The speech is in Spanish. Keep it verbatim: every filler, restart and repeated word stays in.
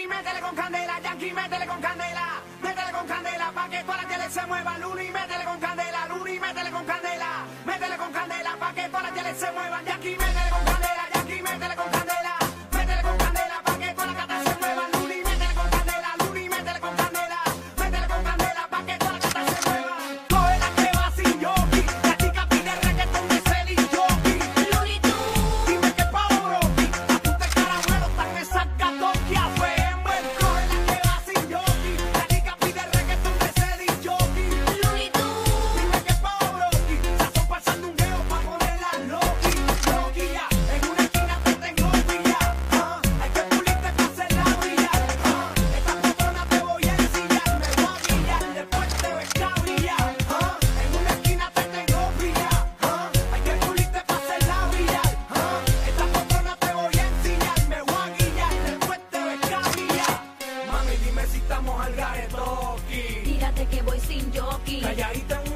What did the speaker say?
métele con candela, Yankee, métele con candela, métele con candela, pa' que todas las teles se muevan, Luni, métele con candela, Luni, métele con candela, métele con candela, pa' que todas las teles se muevan, Yankee, métele con candela, Yankee, métele con candela, métele con candela, pa' que todas las gatas se muevan, Luni, métele con candela, Luni, métele con candela, métele con candela, pa' que todas las gatas se muevan. Coge la que va sin jockey, la chica pide reggaetón de Celine Jockey. Looney Tunes. Dime qué pavo, Rocky, apunta el caramelo, están esas gatos que afemen. Coge la que va sin jockey, la chica pide reggaetón de Celine Jockey. Looney Tunes. Dime qué pavo, Rocky, se son pasando un geo pa' ponerla Loki, Loki ya. En una esquina te tengo pilla, ah, hay que pulirte pa' hacerla brillar, ah, esta patrona te voy a ensillar, me voy a guillar, después te ves cabrillar, ah, en una esquina te tengo pilla, ah, hay que pulirte pa' hacerla brillar, ah, esta patrona te voy a ensillar, me voy a guillar, después te ves cabrillar. Mami, dime si estamos al garetoki, Tírate que voy sin jockey. calladita en